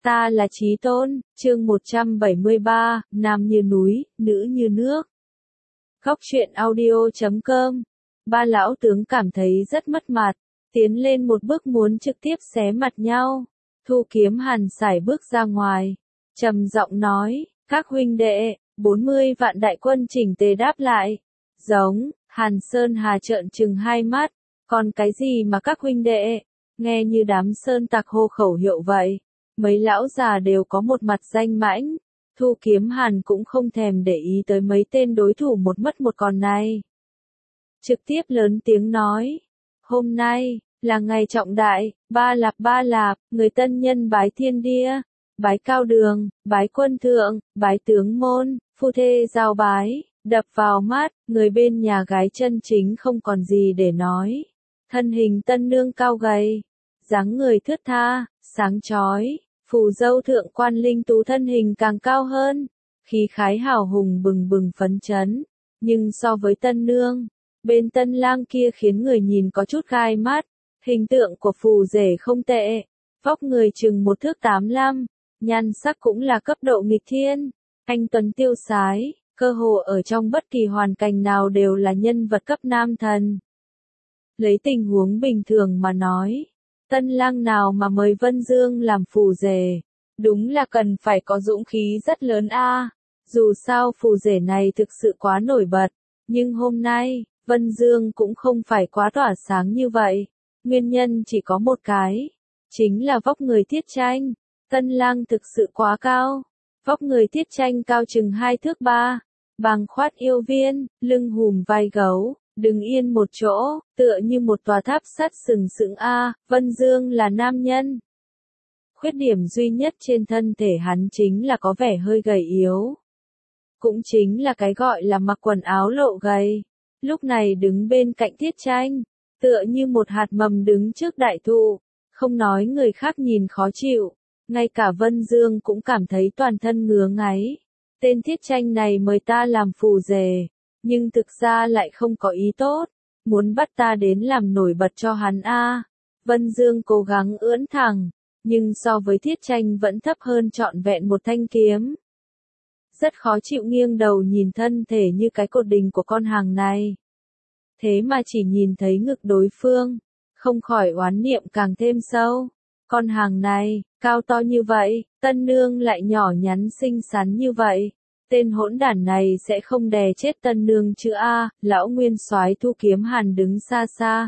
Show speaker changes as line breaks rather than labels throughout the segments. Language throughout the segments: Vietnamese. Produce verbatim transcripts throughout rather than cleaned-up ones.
Ta là Chí Tôn, chương một trăm bảy mươi ba, nam như núi, nữ như nước. Góc truyện audio chấm com. Ba lão tướng cảm thấy rất mất mặt, tiến lên một bước muốn trực tiếp xé mặt nhau. Thu Kiếm Hàn sải bước ra ngoài, trầm giọng nói, các huynh đệ, bốn mươi vạn đại quân chỉnh tề đáp lại. Giống, Hàn Sơn Hà trợn trừng hai mắt, còn cái gì mà các huynh đệ, nghe như đám sơn tặc hô khẩu hiệu vậy. Mấy lão già đều có một mặt danh mãnh, Thu Kiếm Hàn cũng không thèm để ý tới mấy tên đối thủ một mất một còn này. Trực tiếp lớn tiếng nói, hôm nay, là ngày trọng đại, ba lạp ba lạp, người tân nhân bái thiên đia, bái cao đường, bái quân thượng, bái tướng môn, phu thê giao bái, đập vào mắt, người bên nhà gái chân chính không còn gì để nói. Thân hình tân nương cao gầy, dáng người thướt tha, sáng chói, phù dâu thượng quan linh tú thân hình càng cao hơn, khí khái hào hùng bừng bừng phấn chấn, nhưng so với tân nương, bên tân lang kia khiến người nhìn có chút gai mắt. Hình tượng của phù rể không tệ, vóc người chừng một thước tám lăm, nhan sắc cũng là cấp độ nghịch thiên, anh tuấn tiêu sái, cơ hồ ở trong bất kỳ hoàn cảnh nào đều là nhân vật cấp nam thần. Lấy tình huống bình thường mà nói, tân lang nào mà mời Vân Dương làm phù rể, đúng là cần phải có dũng khí rất lớn a. Dù sao phù rể này thực sự quá nổi bật, nhưng hôm nay, Vân Dương cũng không phải quá tỏa sáng như vậy. Nguyên nhân chỉ có một cái, chính là vóc người Tiết Tranh. Tân lang thực sự quá cao, vóc người Tiết Tranh cao chừng hai thước ba, bàng khoát yêu viên, lưng hùm vai gấu, đứng yên một chỗ, tựa như một tòa tháp sắt sừng sững a. Vân Dương là nam nhân. Khuyết điểm duy nhất trên thân thể hắn chính là có vẻ hơi gầy yếu. Cũng chính là cái gọi là mặc quần áo lộ gầy. Lúc này đứng bên cạnh Tiết Tranh, tựa như một hạt mầm đứng trước đại thụ, không nói người khác nhìn khó chịu, ngay cả Vân Dương cũng cảm thấy toàn thân ngứa ngáy. Tên Tiết Tranh này mời ta làm phù rể, nhưng thực ra lại không có ý tốt, muốn bắt ta đến làm nổi bật cho hắn a. Vân Dương cố gắng ưỡn thẳng, nhưng so với Tiết Tranh vẫn thấp hơn trọn vẹn một thanh kiếm. Rất khó chịu nghiêng đầu nhìn thân thể như cái cột đình của con hàng này. Thế mà chỉ nhìn thấy ngực đối phương, không khỏi oán niệm càng thêm sâu. Con hàng này, cao to như vậy, tân nương lại nhỏ nhắn xinh xắn như vậy. Tên hỗn đản này sẽ không đè chết tân nương chứ a. Lão nguyên soái Thu Kiếm Hàn đứng xa xa.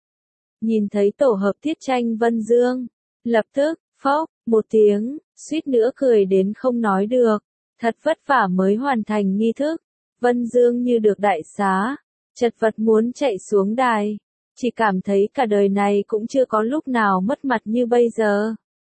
Nhìn thấy tổ hợp Tiết Tranh Vân Dương, lập tức, phốc, một tiếng, suýt nữa cười đến không nói được. Thật vất vả mới hoàn thành nghi thức, Vân Dương như được đại xá, chật vật muốn chạy xuống đài, chỉ cảm thấy cả đời này cũng chưa có lúc nào mất mặt như bây giờ.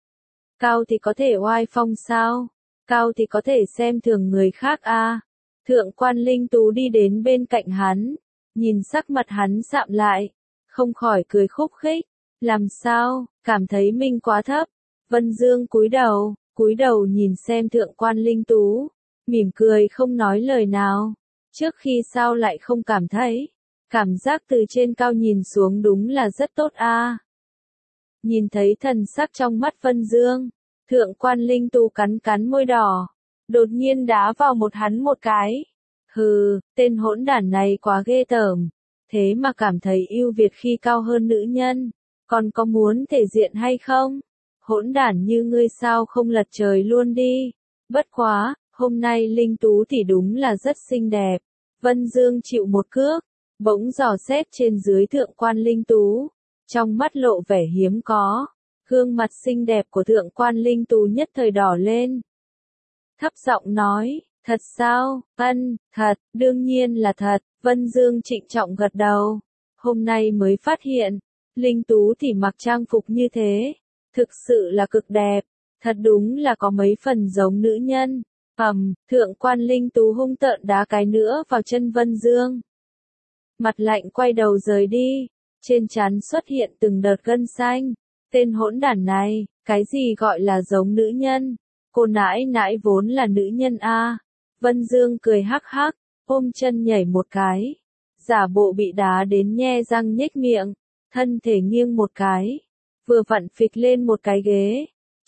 Cao thì có thể oai phong sao? Cao thì có thể xem thường người khác a. À. Thượng quan Linh Tú đi đến bên cạnh hắn, nhìn sắc mặt hắn sạm lại, không khỏi cười khúc khích. Làm sao, cảm thấy mình quá thấp? Vân Dương cúi đầu, cúi đầu nhìn xem thượng quan Linh Tú, mỉm cười không nói lời nào. Trước khi sao lại không cảm thấy, cảm giác từ trên cao nhìn xuống đúng là rất tốt a. À. Nhìn thấy thần sắc trong mắt Vân Dương, thượng quan Linh Tú cắn cắn môi đỏ, đột nhiên đá vào một hắn một cái. Hừ, tên hỗn đản này quá ghê tởm, thế mà cảm thấy ưu việt khi cao hơn nữ nhân, còn có muốn thể diện hay không? Hỗn đản như ngươi sao không lật trời luôn đi. Bất quá, hôm nay Linh Tú thì đúng là rất xinh đẹp. Vân Dương chịu một cước, bỗng dò xét trên dưới thượng quan Linh Tú, trong mắt lộ vẻ hiếm có. Gương mặt xinh đẹp của thượng quan Linh Tú nhất thời đỏ lên. Thấp giọng nói, thật sao? Ân, thật, đương nhiên là thật. Vân Dương trịnh trọng gật đầu. Hôm nay mới phát hiện, Linh Tú thì mặc trang phục như thế, thực sự là cực đẹp, thật đúng là có mấy phần giống nữ nhân. Ầm, thượng quan Linh Tú hung tợn đá cái nữa vào chân Vân Dương. Mặt lạnh quay đầu rời đi, trên trán xuất hiện từng đợt gân xanh. Tên hỗn đản này, cái gì gọi là giống nữ nhân? Cô nãi nãi vốn là nữ nhân a. Vân Dương cười hắc hắc, ôm chân nhảy một cái, giả bộ bị đá đến nhe răng nhếch miệng, thân thể nghiêng một cái, vừa vặn phịch lên một cái ghế,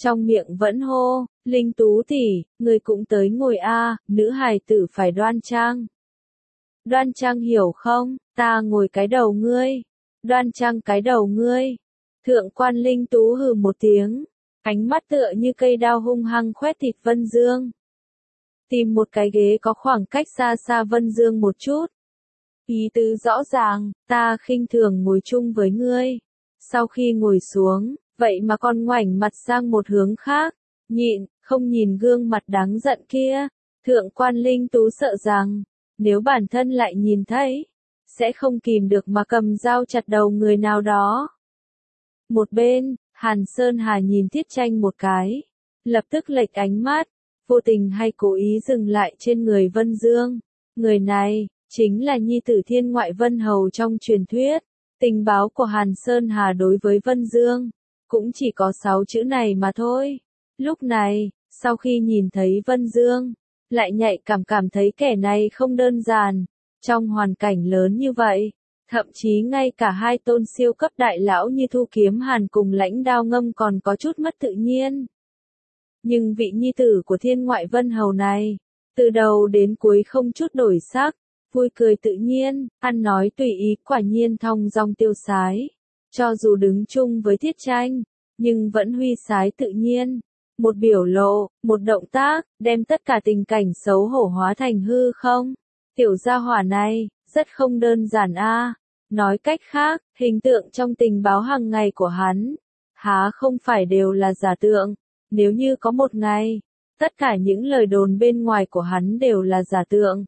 trong miệng vẫn hô, Linh Tú tỷ, người cũng tới ngồi a, nữ hài tử phải đoan trang. Đoan trang hiểu không, ta ngồi cái đầu ngươi, đoan trang cái đầu ngươi. Thượng quan Linh Tú hừ một tiếng, ánh mắt tựa như cây đao hung hăng khoét thịt Vân Dương. Tìm một cái ghế có khoảng cách xa xa Vân Dương một chút. Ý tứ rõ ràng, ta khinh thường ngồi chung với ngươi. Sau khi ngồi xuống, vậy mà còn ngoảnh mặt sang một hướng khác, nhịn, không nhìn gương mặt đáng giận kia. Thượng quan Linh Tú sợ rằng, nếu bản thân lại nhìn thấy, sẽ không kìm được mà cầm dao chặt đầu người nào đó. Một bên, Hàn Sơn Hà nhìn Thiết Tranh một cái, lập tức lệch ánh mắt, vô tình hay cố ý dừng lại trên người Vân Dương. Người này, chính là nhi tử Thiên Ngoại Vân Hầu trong truyền thuyết. Tình báo của Hàn Sơn Hà đối với Vân Dương, cũng chỉ có sáu chữ này mà thôi. Lúc này, sau khi nhìn thấy Vân Dương, lại nhạy cảm cảm thấy kẻ này không đơn giản. Trong hoàn cảnh lớn như vậy, thậm chí ngay cả hai tôn siêu cấp đại lão như Thu Kiếm Hàn cùng Lãnh Đao Ngâm còn có chút mất tự nhiên. Nhưng vị nhi tử của Thiên Ngoại Vân Hầu này, từ đầu đến cuối không chút đổi sắc, vui cười tự nhiên, ăn nói tùy ý, quả nhiên thong dong tiêu sái. Cho dù đứng chung với Thiết Tranh, nhưng vẫn huy sái tự nhiên. Một biểu lộ, một động tác, đem tất cả tình cảnh xấu hổ hóa thành hư không. Tiểu gia hỏa này, rất không đơn giản a. Nói cách khác, hình tượng trong tình báo hàng ngày của hắn, há không phải đều là giả tượng. Nếu như có một ngày, tất cả những lời đồn bên ngoài của hắn đều là giả tượng.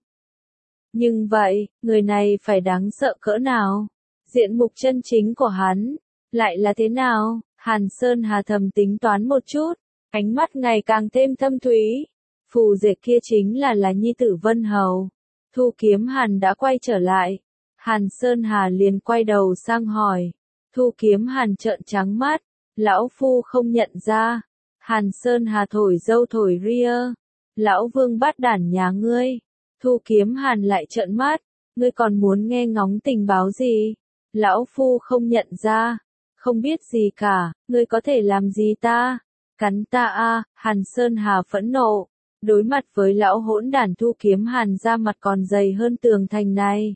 Nhưng vậy, người này phải đáng sợ cỡ nào? Diện mục chân chính của hắn, lại là thế nào? Hàn Sơn Hà thầm tính toán một chút, ánh mắt ngày càng thêm thâm thúy. Phù Diệp kia chính là là nhi tử Vân Hầu. Thu Kiếm Hàn đã quay trở lại. Hàn Sơn Hà liền quay đầu sang hỏi. Thu Kiếm Hàn trợn trắng mắt. Lão Phu không nhận ra. Hàn Sơn Hà thổi dâu thổi ria. Lão Vương bắt đản nhà ngươi. Thu Kiếm Hàn lại trợn mắt. Ngươi còn muốn nghe ngóng tình báo gì? Lão Phu không nhận ra. Không biết gì cả. Ngươi có thể làm gì ta? Cắn ta a. Hàn Sơn Hà phẫn nộ. Đối mặt với lão hỗn đản Thu Kiếm Hàn da mặt còn dày hơn tường thành này.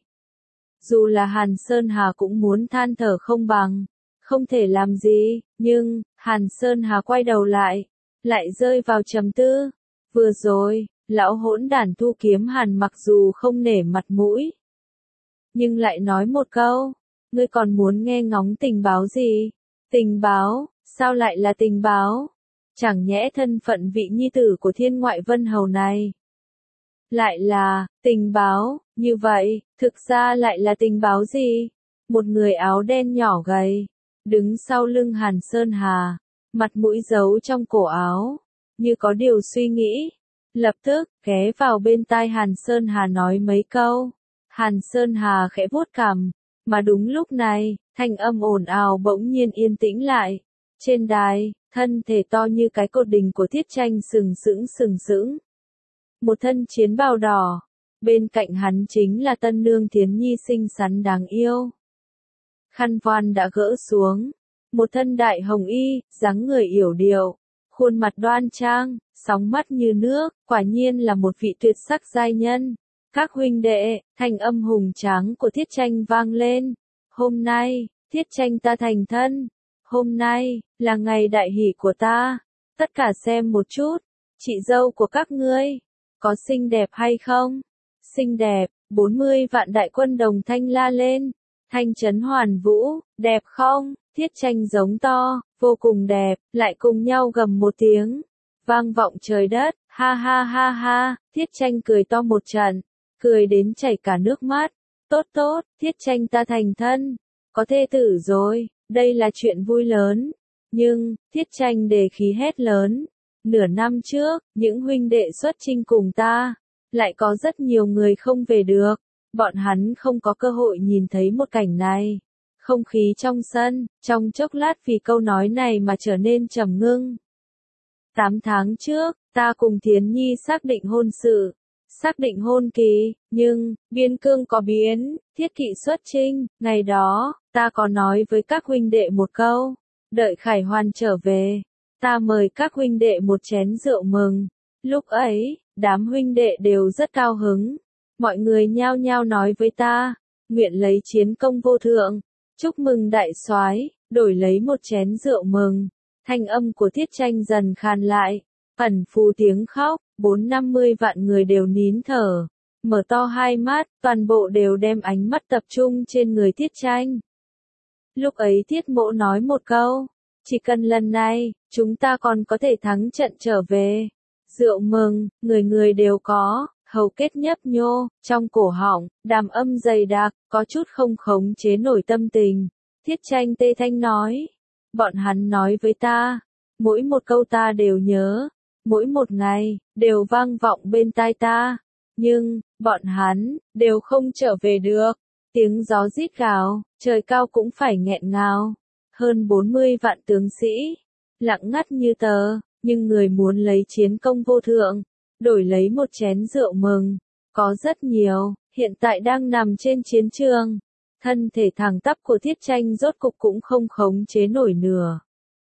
Dù là Hàn Sơn Hà cũng muốn than thở không bằng. Không thể làm gì, nhưng, Hàn Sơn Hà quay đầu lại, lại rơi vào trầm tư. Vừa rồi, lão hỗn đản Thu Kiếm Hàn mặc dù không nể mặt mũi, nhưng lại nói một câu, ngươi còn muốn nghe ngóng tình báo gì? Tình báo, sao lại là tình báo? Chẳng nhẽ thân phận vị nhi tử của Thiên Ngoại Vân Hầu này lại là tình báo? Như vậy, thực ra lại là tình báo gì? Một người áo đen nhỏ gầy, đứng sau lưng Hàn Sơn Hà, mặt mũi giấu trong cổ áo, như có điều suy nghĩ, lập tức ghé vào bên tai Hàn Sơn Hà nói mấy câu. Hàn Sơn Hà khẽ vuốt cằm, mà đúng lúc này, thanh âm ồn ào bỗng nhiên yên tĩnh lại. Trên đài, thân thể to như cái cột đình của Thiết Tranh sừng sững sừng sững. Một thân chiến bào đỏ, bên cạnh hắn chính là tân nương Thiến Nhi xinh xắn đáng yêu. Khăn voan đã gỡ xuống, một thân đại hồng y, dáng người yểu điệu, khuôn mặt đoan trang, sóng mắt như nước, quả nhiên là một vị tuyệt sắc giai nhân. Các huynh đệ, thanh âm hùng tráng của Thiết Tranh vang lên. Hôm nay, Thiết Tranh ta thành thân. Hôm nay, là ngày đại hỷ của ta. Tất cả xem một chút, chị dâu của các ngươi, có xinh đẹp hay không? Xinh đẹp, bốn mươi vạn đại quân đồng thanh la lên. Thanh Trấn Hoàn Vũ, đẹp không? Thiết Tranh giống to, vô cùng đẹp, lại cùng nhau gầm một tiếng. Vang vọng trời đất, ha ha ha ha, Thiết Tranh cười to một trận, cười đến chảy cả nước mắt. Tốt tốt, Thiết Tranh ta thành thân, có thê tử rồi, đây là chuyện vui lớn. Nhưng, Thiết Tranh đề khí hét lớn. Nửa năm trước, những huynh đệ xuất chinh cùng ta, lại có rất nhiều người không về được. Bọn hắn không có cơ hội nhìn thấy một cảnh này. Không khí trong sân, trong chốc lát vì câu nói này mà trở nên trầm ngưng. Tám tháng trước, ta cùng Thiến Nhi xác định hôn sự, xác định hôn kỳ, nhưng, biên cương có biến, Thiết Kỵ xuất chinh, ngày đó, ta có nói với các huynh đệ một câu, đợi Khải Hoàn trở về, ta mời các huynh đệ một chén rượu mừng. Lúc ấy, đám huynh đệ đều rất cao hứng. Mọi người nhao nhao nói với ta, nguyện lấy chiến công vô thượng, chúc mừng đại soái, đổi lấy một chén rượu mừng. Thanh âm của Thiết Tranh dần khan lại, ẩn phù tiếng khóc, bốn năm mươi vạn người đều nín thở, mở to hai mắt, toàn bộ đều đem ánh mắt tập trung trên người Thiết Tranh. Lúc ấy Thiết Mỗ nói một câu, chỉ cần lần này, chúng ta còn có thể thắng trận trở về. Rượu mừng, người người đều có, hầu kết nhấp nhô, trong cổ họng, đàm âm dày đặc, có chút không khống chế nổi tâm tình. Thiết Tranh tê thanh nói, bọn hắn nói với ta, mỗi một câu ta đều nhớ, mỗi một ngày, đều vang vọng bên tai ta, nhưng, bọn hắn, đều không trở về được. Tiếng gió rít gào, trời cao cũng phải nghẹn ngào. Hơn bốn mươi vạn tướng sĩ, lặng ngắt như tờ, nhưng người muốn lấy chiến công vô thượng, đổi lấy một chén rượu mừng, có rất nhiều, hiện tại đang nằm trên chiến trường. Thân thể thẳng tắp của Thiết Tranh rốt cục cũng không khống chế nổi nửa.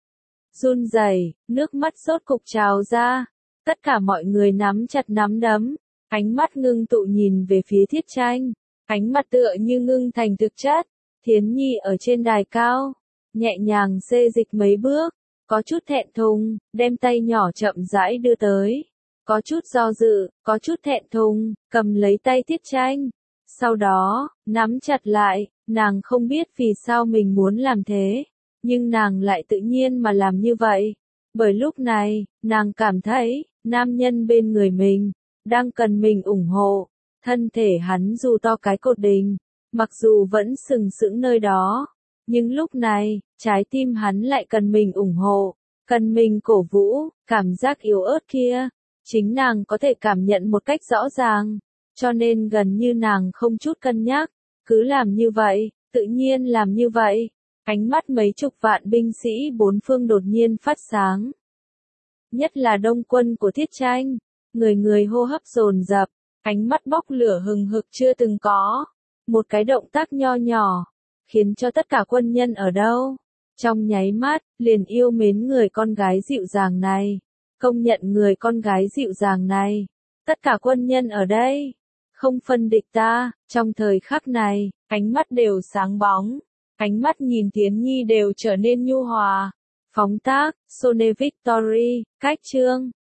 Run rẩy, nước mắt rốt cục trào ra, tất cả mọi người nắm chặt nắm đấm, ánh mắt ngưng tụ nhìn về phía Thiết Tranh, ánh mắt tựa như ngưng thành thực chất. Thiến Nhi ở trên đài cao, nhẹ nhàng xê dịch mấy bước, có chút thẹn thùng, đem tay nhỏ chậm rãi đưa tới, có chút do dự, có chút thẹn thùng, cầm lấy tay Thiết Tranh, sau đó, nắm chặt lại, nàng không biết vì sao mình muốn làm thế, nhưng nàng lại tự nhiên mà làm như vậy, bởi lúc này, nàng cảm thấy, nam nhân bên người mình, đang cần mình ủng hộ, thân thể hắn dù to cái cột đình, mặc dù vẫn sừng sững nơi đó, nhưng lúc này, trái tim hắn lại cần mình ủng hộ, cần mình cổ vũ, cảm giác yếu ớt kia, chính nàng có thể cảm nhận một cách rõ ràng, cho nên gần như nàng không chút cân nhắc, cứ làm như vậy, tự nhiên làm như vậy. Ánh mắt mấy chục vạn binh sĩ bốn phương đột nhiên phát sáng. Nhất là đông quân của Thiết Tranh, người người hô hấp dồn dập, ánh mắt bốc lửa hừng hực chưa từng có. Một cái động tác nho nhỏ, khiến cho tất cả quân nhân ở đâu, trong nháy mắt, liền yêu mến người con gái dịu dàng này, công nhận người con gái dịu dàng này. Tất cả quân nhân ở đây, không phân địch ta, trong thời khắc này, ánh mắt đều sáng bóng, ánh mắt nhìn Thiến Nhi đều trở nên nhu hòa. Phóng tác, Sone Victory, cách chương.